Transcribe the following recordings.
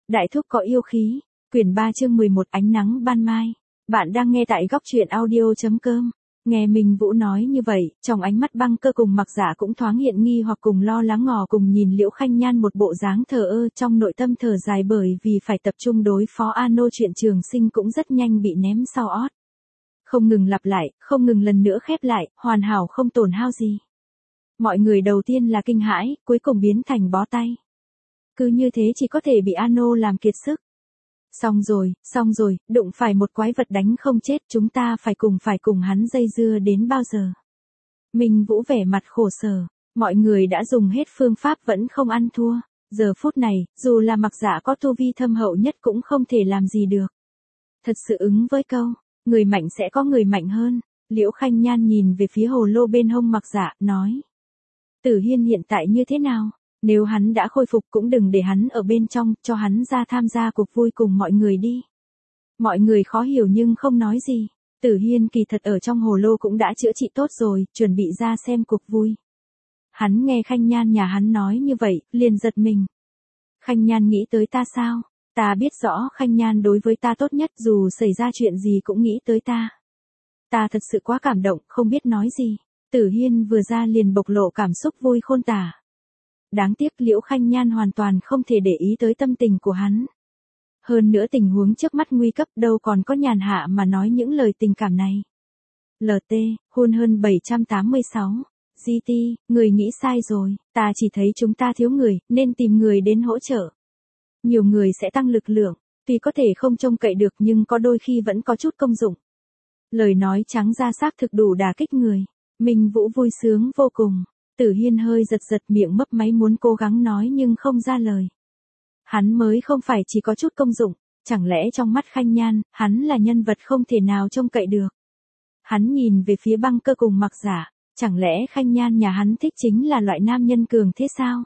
Đại thúc có yêu khí. Quyển 3 chương 11 ánh nắng ban mai. Bạn đang nghe tại góc truyện audio.com. Nghe Minh Vũ nói như vậy, trong ánh mắt Băng Cơ cùng Mặc Dạ cũng thoáng hiện nghi hoặc cùng lo lắng ngỏ cùng nhìn Liễu Khanh Nhan một bộ dáng thờ ơ trong nội tâm thở dài bởi vì phải tập trung đối phó Ano chuyện trường sinh cũng rất nhanh bị ném sau ót. Không ngừng lặp lại, không ngừng lần nữa khép lại, hoàn hảo không tổn hao gì. Mọi người đầu tiên là kinh hãi, cuối cùng biến thành bó tay. Cứ như thế chỉ có thể bị Ano làm kiệt sức. Xong rồi, đụng phải một quái vật đánh không chết, chúng ta phải cùng hắn dây dưa đến bao giờ. Minh Vũ vẻ mặt khổ sở, mọi người đã dùng hết phương pháp vẫn không ăn thua. Giờ phút này, dù là Mặc Dạ có tu vi thâm hậu nhất cũng không thể làm gì được. Thật sự ứng với câu, người mạnh sẽ có người mạnh hơn. Liễu Khanh Nhan nhìn về phía hồ lô bên hông Mặc Dạ, nói. Tử Hiên hiện tại như thế nào? Nếu hắn đã khôi phục cũng đừng để hắn ở bên trong, cho hắn ra tham gia cuộc vui cùng mọi người đi. Mọi người khó hiểu nhưng không nói gì. Tử Hiên kỳ thật ở trong hồ lô cũng đã chữa trị tốt rồi, chuẩn bị ra xem cuộc vui. Hắn nghe Khanh Nhan nhà hắn nói như vậy, liền giật mình. Khanh Nhan nghĩ tới ta sao? Ta biết rõ Khanh Nhan đối với ta tốt nhất, dù xảy ra chuyện gì cũng nghĩ tới ta. Ta thật sự quá cảm động, không biết nói gì. Tử Hiên vừa ra liền bộc lộ cảm xúc vui khôn tả. Đáng tiếc Liễu Khanh Nhan hoàn toàn không thể để ý tới tâm tình của hắn. Hơn nữa tình huống trước mắt nguy cấp đâu còn có nhàn hạ mà nói những lời tình cảm này. LT, hôn hơn 786. GT, người nghĩ sai rồi, ta chỉ thấy chúng ta thiếu người, nên tìm người đến hỗ trợ. Nhiều người sẽ tăng lực lượng, tuy có thể không trông cậy được nhưng có đôi khi vẫn có chút công dụng. Lời nói trắng ra xác thực đủ đả kích người. Minh Vũ vui sướng vô cùng. Tử Hiên hơi giật miệng mấp máy muốn cố gắng nói nhưng không ra lời. Hắn mới không phải chỉ có chút công dụng, chẳng lẽ trong mắt Khanh Nhan, hắn là nhân vật không thể nào trông cậy được. Hắn nhìn về phía Băng Cơ cùng Mặc Dạ, chẳng lẽ Khanh Nhan nhà hắn thích chính là loại nam nhân cường thế sao?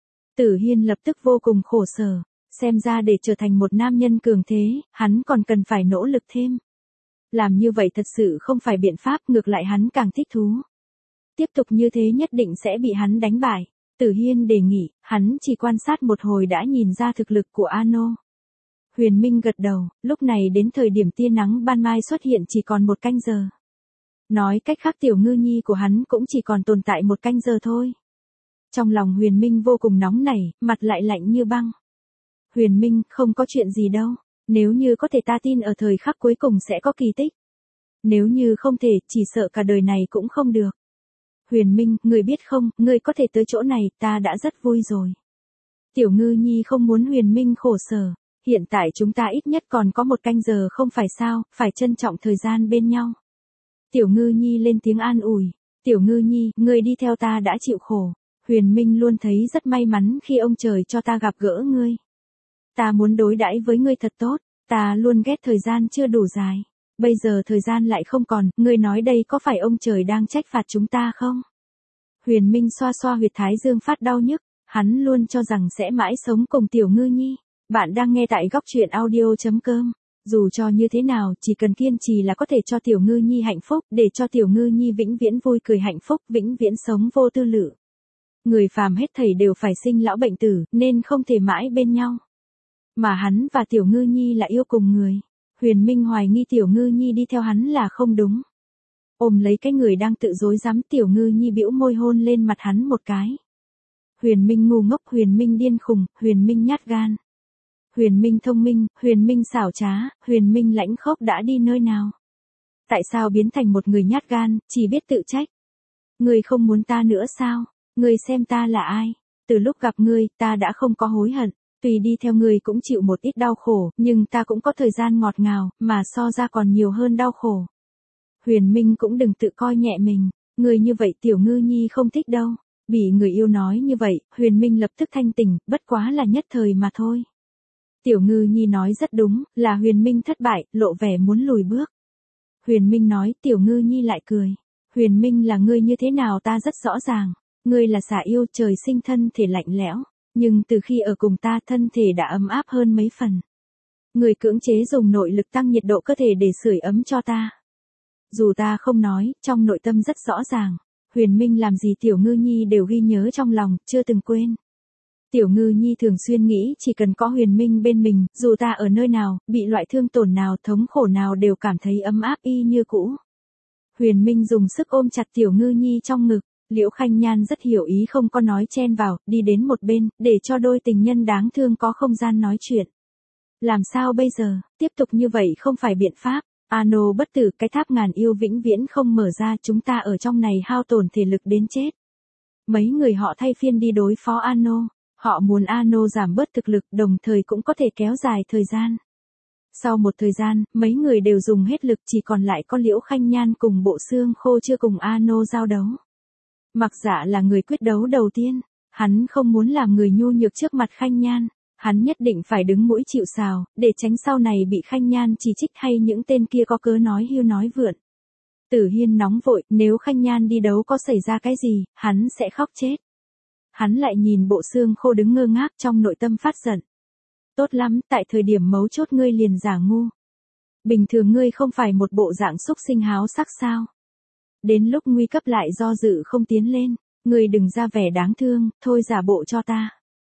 Tử Hiên lập tức vô cùng khổ sở, xem ra để trở thành một nam nhân cường thế, hắn còn cần phải nỗ lực thêm. Làm như vậy thật sự không phải biện pháp, ngược lại hắn càng thích thú. Tiếp tục như thế nhất định sẽ bị hắn đánh bại. Tử Hiên đề nghị, hắn chỉ quan sát một hồi đã nhìn ra thực lực của Ano. Huyền Minh gật đầu, lúc này đến thời điểm tia nắng ban mai xuất hiện chỉ còn 1 canh giờ. Nói cách khác tiểu ngư nhi của hắn cũng chỉ còn tồn tại 1 canh giờ thôi. Trong lòng Huyền Minh vô cùng nóng nảy, mặt lại lạnh như băng. Huyền Minh, không có chuyện gì đâu. Nếu như có thể ta tin ở thời khắc cuối cùng sẽ có kỳ tích. Nếu như không thể, chỉ sợ cả đời này cũng không được. Huyền Minh, người biết không, người có thể tới chỗ này, ta đã rất vui rồi. Tiểu ngư nhi không muốn Huyền Minh khổ sở. Hiện tại chúng ta ít nhất còn có 1 canh giờ không phải sao, phải trân trọng thời gian bên nhau. Tiểu ngư nhi lên tiếng an ủi. Tiểu ngư nhi, người đi theo ta đã chịu khổ. Huyền Minh luôn thấy rất may mắn khi ông trời cho ta gặp gỡ ngươi. Ta muốn đối đãi với ngươi thật tốt, ta luôn ghét thời gian chưa đủ dài. Bây giờ thời gian lại không còn, ngươi nói đây có phải ông trời đang trách phạt chúng ta không? Huyền Minh xoa xoa huyệt thái dương phát đau nhức, hắn luôn cho rằng sẽ mãi sống cùng tiểu ngư nhi. Bạn đang nghe tại góc truyện audio.com. Dù cho như thế nào, chỉ cần kiên trì là có thể cho tiểu ngư nhi hạnh phúc, để cho tiểu ngư nhi vĩnh viễn vui cười hạnh phúc, vĩnh viễn sống vô tư lự. Người phàm hết thảy đều phải sinh lão bệnh tử, nên không thể mãi bên nhau. Mà hắn và tiểu ngư nhi là yêu cùng người. Huyền Minh hoài nghi tiểu ngư nhi đi theo hắn là không đúng. Ôm lấy cái người đang tự dối dám, tiểu ngư nhi bĩu môi hôn lên mặt hắn một cái. Huyền Minh ngu ngốc, Huyền Minh điên khùng, Huyền Minh nhát gan. Huyền Minh thông minh, Huyền Minh xảo trá, Huyền Minh lãnh khốc đã đi nơi nào? Tại sao biến thành một người nhát gan, chỉ biết tự trách? Ngươi không muốn ta nữa sao? Ngươi xem ta là ai? Từ lúc gặp ngươi, ta đã không có hối hận. Tuy đi theo ngươi cũng chịu một ít đau khổ, nhưng ta cũng có thời gian ngọt ngào, mà so ra còn nhiều hơn đau khổ. Huyền Minh cũng đừng tự coi nhẹ mình, người như vậy tiểu ngư nhi không thích đâu. Bị người yêu nói như vậy, Huyền Minh lập tức thanh tỉnh, bất quá là nhất thời mà thôi. Tiểu ngư nhi nói rất đúng, là Huyền Minh thất bại, lộ vẻ muốn lùi bước. Huyền Minh nói, tiểu ngư nhi lại cười. Huyền Minh là ngươi như thế nào ta rất rõ ràng. Ngươi là xà yêu, trời sinh thân thể lạnh lẽo. Nhưng từ khi ở cùng ta, thân thể đã ấm áp hơn mấy phần. Người cưỡng chế dùng nội lực tăng nhiệt độ cơ thể để sưởi ấm cho ta. Dù ta không nói, trong nội tâm rất rõ ràng. Huyền Minh làm gì tiểu ngư nhi đều ghi nhớ trong lòng, chưa từng quên. Tiểu Ngư Nhi thường xuyên nghĩ chỉ cần có Huyền Minh bên mình, dù ta ở nơi nào, bị loại thương tổn nào, thống khổ nào đều cảm thấy ấm áp y như cũ. Huyền Minh dùng sức ôm chặt Tiểu Ngư Nhi trong ngực, Liễu Khanh Nhan rất hiểu ý không có nói chen vào, đi đến một bên, để cho đôi tình nhân đáng thương có không gian nói chuyện. Làm sao bây giờ, tiếp tục như vậy không phải biện pháp. Ano bất tử, cái tháp ngàn yêu vĩnh viễn không mở ra, chúng ta ở trong này hao tổn thể lực đến chết. Mấy người họ thay phiên đi đối phó Ano. Họ muốn Ano giảm bớt thực lực, đồng thời cũng có thể kéo dài thời gian. Sau một thời gian, mấy người đều dùng hết lực, chỉ còn lại có Liễu Khanh Nhan cùng Bộ Xương Khô chưa cùng Ano giao đấu. Mặc Dạ là người quyết đấu đầu tiên, hắn không muốn làm người nhu nhược trước mặt Khanh Nhan, hắn nhất định phải đứng mũi chịu sào, để tránh sau này bị Khanh Nhan chỉ trích hay những tên kia có cớ nói hưu nói vượn. Tử Hiên nóng vội, nếu Khanh Nhan đi đấu có xảy ra cái gì, hắn sẽ khóc chết. Hắn lại nhìn Bộ Xương Khô đứng ngơ ngác, trong nội tâm phát giận. Tốt lắm, tại thời điểm mấu chốt ngươi liền giả ngu. Bình thường ngươi không phải một bộ dạng xúc sinh háo sắc sao? Đến lúc nguy cấp lại do dự không tiến lên, ngươi đừng ra vẻ đáng thương, thôi giả bộ cho ta.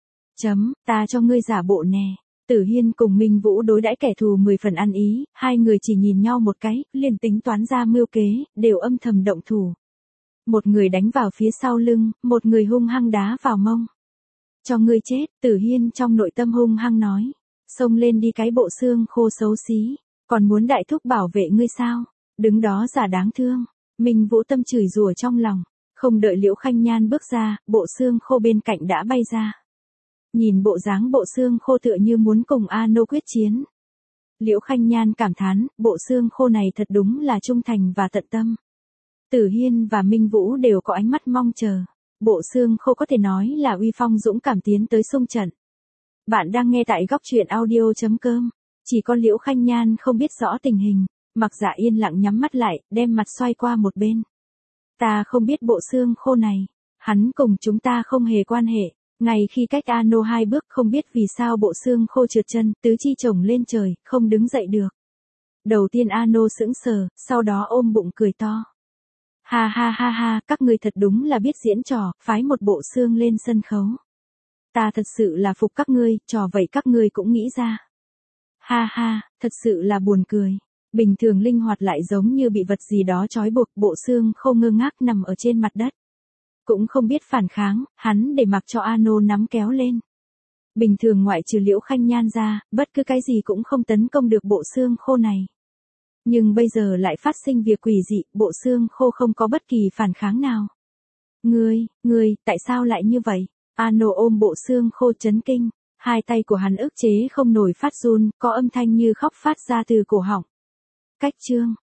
Ta cho ngươi giả bộ nè. Tử Hiên cùng Minh Vũ đối đãi kẻ thù 10 phần ăn ý, hai người chỉ nhìn nhau một cái, liền tính toán ra mưu kế, đều âm thầm động thủ. Một người đánh vào phía sau lưng, một người hung hăng đá vào mông. Cho ngươi chết, Tử Hiên trong nội tâm hung hăng nói. Xông lên đi cái Bộ Xương Khô xấu xí, còn muốn đại thúc bảo vệ ngươi sao? Đứng đó giả đáng thương. Minh Vũ tâm chửi rủa trong lòng, không đợi Liễu Khanh Nhan bước ra, Bộ Xương Khô bên cạnh đã bay ra. Nhìn bộ dáng Bộ Xương Khô tựa như muốn cùng Ano quyết chiến. Liễu Khanh Nhan cảm thán, Bộ Xương Khô này thật đúng là trung thành và tận tâm. Tử Hiên và Minh Vũ đều có ánh mắt mong chờ. Bộ Xương Khô có thể nói là uy phong dũng cảm tiến tới xung trận. Bạn đang nghe tại góc truyện audio.com. Chỉ có Liễu Khanh Nhan không biết rõ tình hình. Mặc Dạ yên lặng nhắm mắt lại, đem mặt xoay qua một bên. Ta không biết Bộ Xương Khô này. Hắn cùng chúng ta không hề quan hệ. Ngay khi cách Ano 2 bước, không biết vì sao Bộ Xương Khô trượt chân, tứ chi chồng lên trời, không đứng dậy được. Đầu tiên Ano sững sờ, sau đó ôm bụng cười to. Ha ha ha ha, các ngươi thật đúng là biết diễn trò, phái một bộ xương lên sân khấu. Ta thật sự là phục các ngươi, trò vậy các ngươi cũng nghĩ ra. Ha ha, thật sự là buồn cười. Bình thường linh hoạt lại giống như bị vật gì đó trói buộc, Bộ Xương Khô ngơ ngác nằm ở trên mặt đất. Cũng không biết phản kháng, hắn để mặc cho Ano nắm kéo lên. Bình thường ngoại trừ Liễu Khanh Nhan ra, bất cứ cái gì cũng không tấn công được Bộ Xương Khô này. Nhưng bây giờ lại phát sinh việc quỷ dị, Bộ Xương Khô không có bất kỳ phản kháng nào. Ngươi, tại sao lại như vậy? Ano ôm Bộ Xương Khô chấn kinh, hai tay của hắn ức chế không nổi phát run, có âm thanh như khóc phát ra từ cổ họng. Cách chương